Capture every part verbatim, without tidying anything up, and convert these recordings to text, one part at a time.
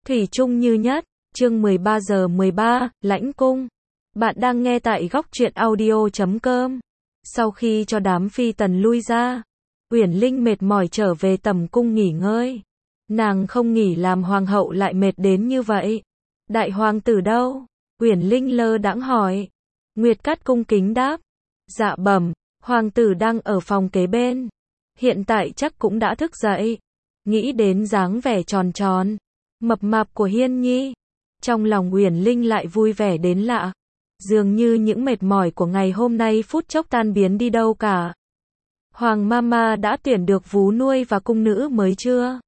Thủy chung như nhất, chương mười ba giờ mười ba, Lãnh Cung. Bạn đang nghe tại góc truyện audio chấm com. Sau khi cho đám phi tần lui ra, Uyển Linh mệt mỏi trở về tầm cung nghỉ ngơi. Nàng không nghỉ làm hoàng hậu lại mệt đến như vậy. Đại hoàng tử đâu? Uyển Linh lơ đãng hỏi. Nguyệt Cát cung kính đáp. Dạ bẩm, hoàng tử đang ở phòng kế bên. Hiện tại chắc cũng đã thức dậy. Nghĩ đến dáng vẻ tròn tròn, mập mạp của Hiên Nhi, trong lòng Uyển Linh lại vui vẻ đến lạ. Dường như những mệt mỏi của ngày hôm nay phút chốc tan biến đi đâu cả. Hoàng Mama đã tuyển được vú nuôi và cung nữ mới chưa?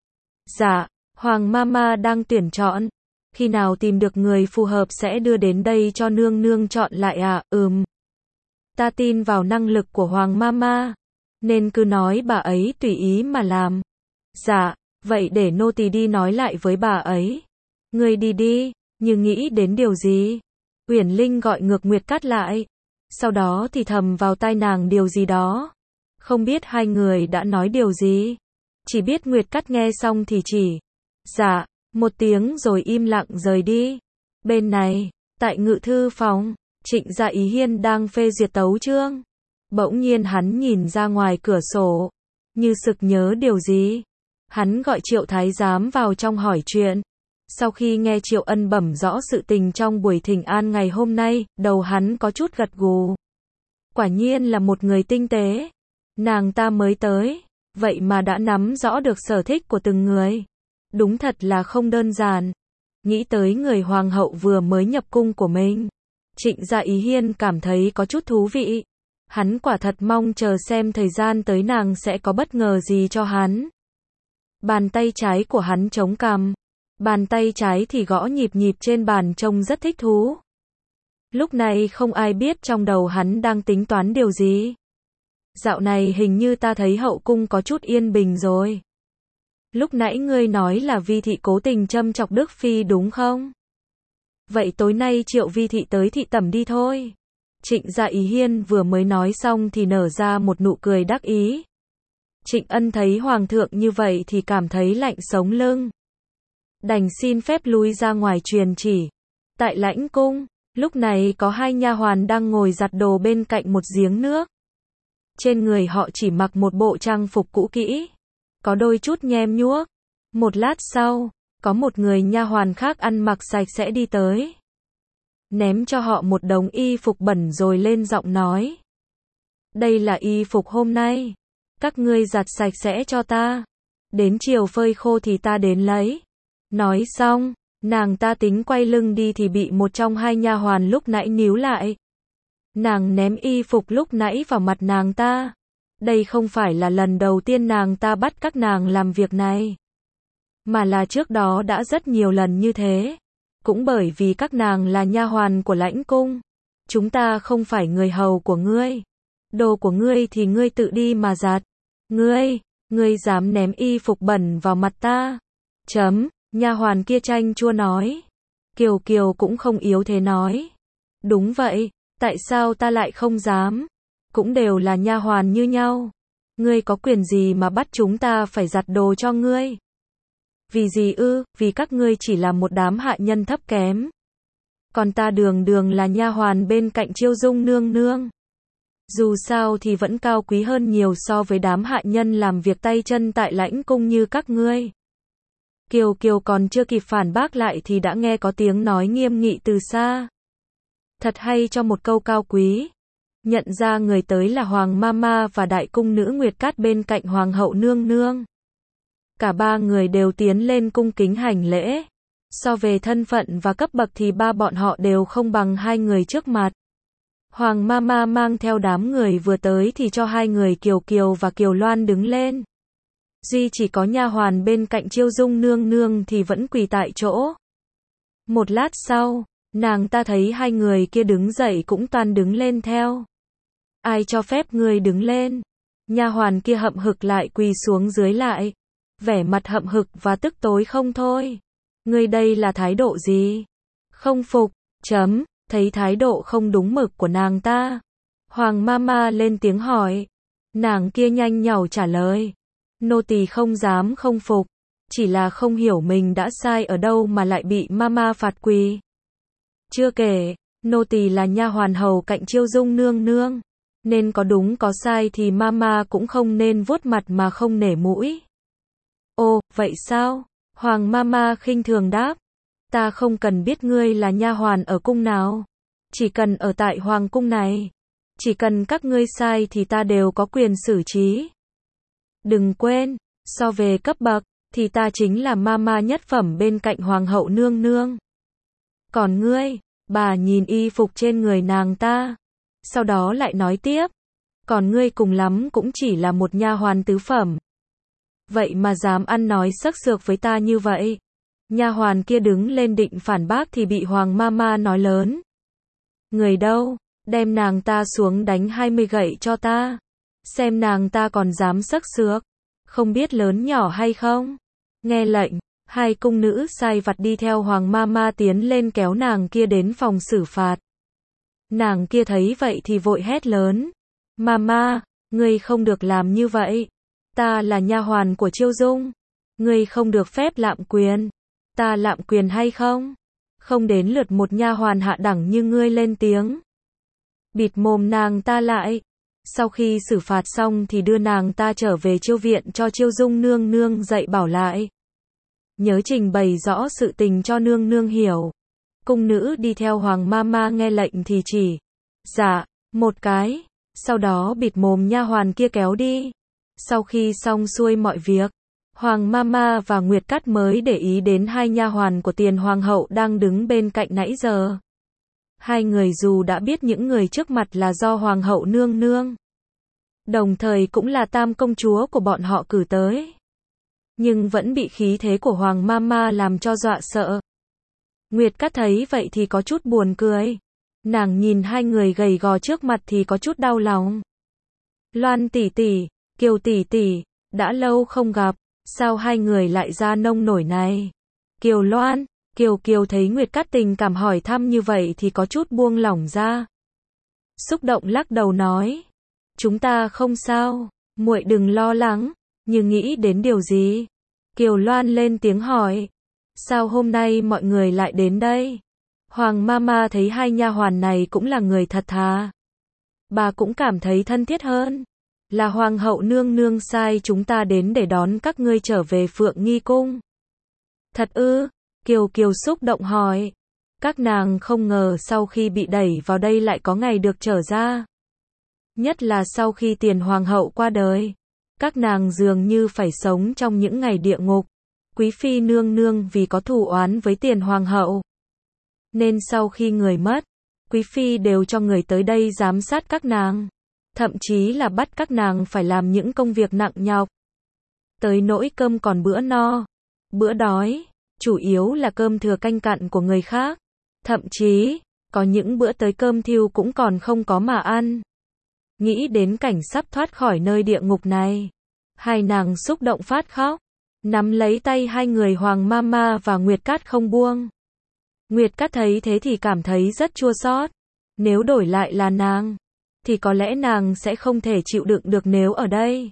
Dạ, Hoàng Mama đang tuyển chọn. Khi nào tìm được người phù hợp sẽ đưa đến đây cho nương nương chọn lại à? Ừm. Ta tin vào năng lực của Hoàng Mama, nên cứ nói bà ấy tùy ý mà làm. Dạ, vậy để nô tỳ đi nói lại với bà ấy. Ngươi đi đi, như nghĩ đến điều gì? Uyển Linh gọi ngược Nguyệt Cát lại, sau đó thì thầm vào tai nàng điều gì đó. Không biết hai người đã nói điều gì, chỉ biết Nguyệt Cát nghe xong thì chỉ dạ một tiếng rồi im lặng rời đi. Bên này, tại ngự thư phòng, Trịnh Dạ Ý Hiên đang phê duyệt tấu chương. Bỗng nhiên hắn nhìn ra ngoài cửa sổ, như sực nhớ điều gì. Hắn gọi Triệu Thái Giám vào trong hỏi chuyện. Sau khi nghe Triệu Ân bẩm rõ sự tình trong buổi thỉnh an ngày hôm nay, đầu hắn có chút gật gù. Quả nhiên là một người tinh tế. Nàng ta mới tới, vậy mà đã nắm rõ được sở thích của từng người. Đúng thật là không đơn giản. Nghĩ tới người hoàng hậu vừa mới nhập cung của mình, Trịnh Dạ Ý Hiên cảm thấy có chút thú vị. Hắn quả thật mong chờ xem thời gian tới nàng sẽ có bất ngờ gì cho hắn. Bàn tay trái của hắn chống cằm, bàn tay trái thì gõ nhịp nhịp trên bàn trông rất thích thú. Lúc này không ai biết trong đầu hắn đang tính toán điều gì. Dạo này hình như ta thấy hậu cung có chút yên bình rồi. Lúc nãy ngươi nói là Vi thị cố tình châm chọc Đức Phi đúng không? Vậy tối nay Triệu Vi thị tới thị tẩm đi thôi. Trịnh Dạ Ý Hiên vừa mới nói xong thì nở ra một nụ cười đắc ý. Trịnh Ân thấy hoàng thượng như vậy thì cảm thấy lạnh sống lưng. Đành xin phép lui ra ngoài truyền chỉ. Tại Lãnh Cung, lúc này có hai nha hoàn đang ngồi giặt đồ bên cạnh một giếng nước. Trên người họ chỉ mặc một bộ trang phục cũ kỹ, có đôi chút nhem nhuốc. Một lát sau, có một người nha hoàn khác ăn mặc sạch sẽ đi tới, ném cho họ một đống y phục bẩn rồi lên giọng nói. Đây là y phục hôm nay, các ngươi giặt sạch sẽ cho ta, đến chiều phơi khô thì ta đến lấy. Nói xong, nàng ta tính quay lưng đi thì bị một trong hai nha hoàn lúc nãy níu lại. Nàng ném y phục lúc nãy vào mặt nàng ta. Đây không phải là lần đầu tiên nàng ta bắt các nàng làm việc này, mà là trước đó đã rất nhiều lần như thế. Cũng bởi vì các nàng là nha hoàn của Lãnh Cung, chúng ta không phải người hầu của ngươi. Đồ của ngươi thì ngươi tự đi mà giặt. Ngươi, ngươi dám ném y phục bẩn vào mặt ta? Chấm, nha hoàn kia chanh chua nói. Kiều Kiều cũng không yếu thế nói. Đúng vậy, tại sao ta lại không dám? Cũng đều là nha hoàn như nhau. Ngươi có quyền gì mà bắt chúng ta phải giặt đồ cho ngươi? Vì gì ư? Vì các ngươi chỉ là một đám hạ nhân thấp kém. Còn ta đường đường là nha hoàn bên cạnh Chiêu Dung nương nương. Dù sao thì vẫn cao quý hơn nhiều so với đám hạ nhân làm việc tay chân tại Lãnh Cung như các ngươi. Kiều Kiều còn chưa kịp phản bác lại thì đã nghe có tiếng nói nghiêm nghị từ xa. Thật hay cho một câu cao quý. Nhận ra người tới là Hoàng Mama và đại cung nữ Nguyệt Cát bên cạnh Hoàng hậu nương nương. Cả ba người đều tiến lên cung kính hành lễ. So về thân phận và cấp bậc thì ba bọn họ đều không bằng hai người trước mặt. Hoàng Mama mang theo đám người vừa tới thì cho hai người Kiều Kiều và Kiều Loan đứng lên. Duy chỉ có nha hoàn bên cạnh Chiêu Dung nương nương thì vẫn quỳ tại chỗ. Một lát sau, nàng ta thấy hai người kia đứng dậy cũng toàn đứng lên theo. Ai cho phép ngươi đứng lên? Nha hoàn kia hậm hực lại quỳ xuống dưới lại, vẻ mặt hậm hực và tức tối không thôi. Ngươi đây là thái độ gì? Không phục, chấm, thấy thái độ không đúng mực của nàng ta. Hoàng Mama lên tiếng hỏi. Nàng kia nhanh nhảu trả lời. Nô tỳ không dám không phục. chỉ là không hiểu mình đã sai ở đâu mà lại bị mama phạt quỳ. Chưa kể, nô tỳ là nha hoàn hầu cạnh Chiêu Dung nương nương, nên có đúng có sai thì mama cũng không nên vuốt mặt mà không nể mũi. Ồ, vậy sao? Hoàng mama khinh thường đáp. Ta không cần biết ngươi là nha hoàn ở cung nào, chỉ cần ở tại hoàng cung này, chỉ cần các ngươi sai thì ta đều có quyền xử trí. Đừng quên, so về cấp bậc, thì ta chính là mama nhất phẩm bên cạnh hoàng hậu nương nương. Còn ngươi, bà nhìn y phục trên người nàng ta, sau đó lại nói tiếp, còn ngươi cùng lắm cũng chỉ là một nha hoàn tứ phẩm. Vậy mà dám ăn nói sắc sược với ta như vậy. Nha hoàn kia đứng lên định phản bác thì bị hoàng mama nói lớn. Người đâu, đem nàng ta xuống đánh hai mươi gậy cho ta. Xem nàng ta còn dám sắc sược, không biết lớn nhỏ hay không. Nghe lệnh, hai cung nữ sai vặt đi theo hoàng mama tiến lên kéo nàng kia đến phòng xử phạt. Nàng kia thấy vậy thì vội hét lớn. Mama, ngươi không được làm như vậy. Ta là nha hoàn của Chiêu Dung. Ngươi không được phép lạm quyền. Ta lạm quyền hay không? Không đến lượt một nha hoàn hạ đẳng như ngươi lên tiếng. Bịt mồm nàng ta lại. Sau khi xử phạt xong thì đưa nàng ta trở về chiêu viện cho Chiêu Dung nương nương dạy bảo lại. Nhớ trình bày rõ sự tình cho nương nương hiểu. Cung nữ đi theo hoàng mama nghe lệnh thì chỉ. Dạ, một cái. Sau đó bịt mồm nha hoàn kia kéo đi. Sau khi xong xuôi mọi việc, Hoàng Mama và Nguyệt Cát mới để ý đến hai nha hoàn của tiền hoàng hậu đang đứng bên cạnh nãy giờ. Hai người dù đã biết những người trước mặt là do hoàng hậu nương nương, đồng thời cũng là tam công chúa của bọn họ cử tới, nhưng vẫn bị khí thế của Hoàng Mama làm cho dọa sợ. Nguyệt Cát thấy vậy thì có chút buồn cười. Nàng nhìn hai người gầy gò trước mặt thì có chút đau lòng. Loan tỷ tỷ, Kiều tỷ tỷ, đã lâu không gặp, sao hai người lại ra nông nổi này? Kiều Loan, Kiều Kiều thấy Nguyệt Cát tình cảm hỏi thăm như vậy thì có chút buông lỏng ra. Xúc động lắc đầu nói, chúng ta không sao, muội đừng lo lắng, như nghĩ đến điều gì? Kiều Loan lên tiếng hỏi, sao hôm nay mọi người lại đến đây? Hoàng Mama thấy hai nha hoàn này cũng là người thật thà. Bà cũng cảm thấy thân thiết hơn. Là hoàng hậu nương nương sai chúng ta đến để đón các ngươi trở về Phượng Nghi cung. Thật ư? Kiều Kiều xúc động hỏi. Các nàng không ngờ sau khi bị đẩy vào đây lại có ngày được trở ra. Nhất là sau khi tiền hoàng hậu qua đời. Các nàng dường như phải sống trong những ngày địa ngục. Quý phi nương nương vì có thù oán với tiền hoàng hậu, nên sau khi người mất, quý phi đều cho người tới đây giám sát các nàng. Thậm chí là bắt các nàng phải làm những công việc nặng nhọc. Tới nỗi cơm còn bữa no, bữa đói, chủ yếu là cơm thừa canh cặn của người khác. Thậm chí, có những bữa tới cơm thiêu cũng còn không có mà ăn. Nghĩ đến cảnh sắp thoát khỏi nơi địa ngục này, hai nàng xúc động phát khóc, nắm lấy tay hai người Hoàng Mama và Nguyệt Cát không buông. Nguyệt Cát thấy thế thì cảm thấy rất chua xót. Nếu đổi lại là nàng, thì có lẽ nàng sẽ không thể chịu đựng được nếu ở đây.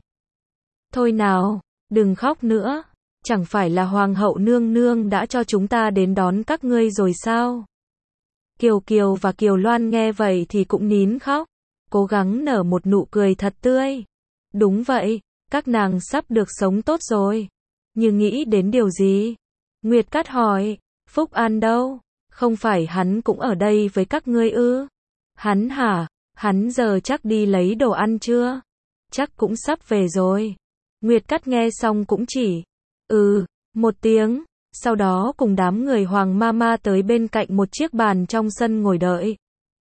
Thôi nào, đừng khóc nữa. Chẳng phải là hoàng hậu nương nương đã cho chúng ta đến đón các ngươi rồi sao? Kiều Kiều và Kiều Loan nghe vậy thì cũng nín khóc, cố gắng nở một nụ cười thật tươi. Đúng vậy, các nàng sắp được sống tốt rồi. Nhưng nghĩ đến điều gì? Nguyệt Cát hỏi, Phúc An đâu? Không phải hắn cũng ở đây với các ngươi ư? Hắn hả? Hắn giờ chắc đi lấy đồ ăn chưa? Chắc cũng sắp về rồi. Nguyệt Cát nghe xong cũng chỉ, ừ, một tiếng, sau đó cùng đám người Hoàng Mama tới bên cạnh một chiếc bàn trong sân ngồi đợi.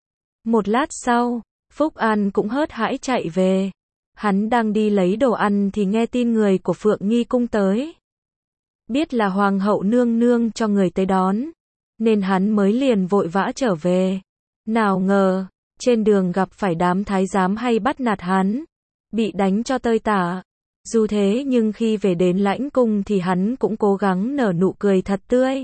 Một lát sau, Phúc An cũng hớt hãi chạy về. Hắn đang đi lấy đồ ăn thì nghe tin người của Phượng Nghi cung tới. Biết là Hoàng hậu nương nương cho người tới đón, nên hắn mới liền vội vã trở về. Nào ngờ, trên đường gặp phải đám thái giám hay bắt nạt hắn, bị đánh cho tơi tả. Dù thế nhưng khi về đến lãnh cung thì hắn cũng cố gắng nở nụ cười thật tươi.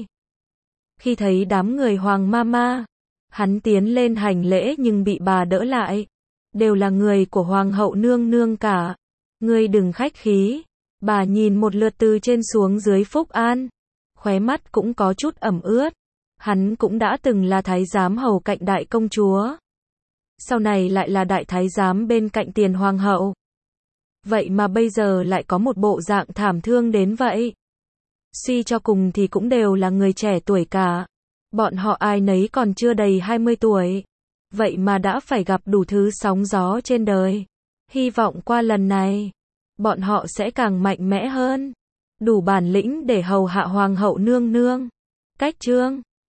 Khi thấy đám người Hoàng Mama, hắn tiến lên hành lễ nhưng bị bà đỡ lại. Đều là người của Hoàng hậu nương nương cả. Ngươi đừng khách khí, Bà nhìn một lượt từ trên xuống dưới Phúc An, khóe mắt cũng có chút ẩm ướt. Hắn cũng đã từng là thái giám hầu cạnh đại công chúa. Sau này lại là đại thái giám bên cạnh tiền hoàng hậu. Vậy mà bây giờ lại có một bộ dạng thảm thương đến vậy. Suy cho cùng thì cũng đều là người trẻ tuổi cả. Bọn họ ai nấy còn chưa đầy hai mươi tuổi. Vậy mà đã phải gặp đủ thứ sóng gió trên đời. Hy vọng qua lần này, bọn họ sẽ càng mạnh mẽ hơn. Đủ bản lĩnh để hầu hạ hoàng hậu nương nương. Cách chương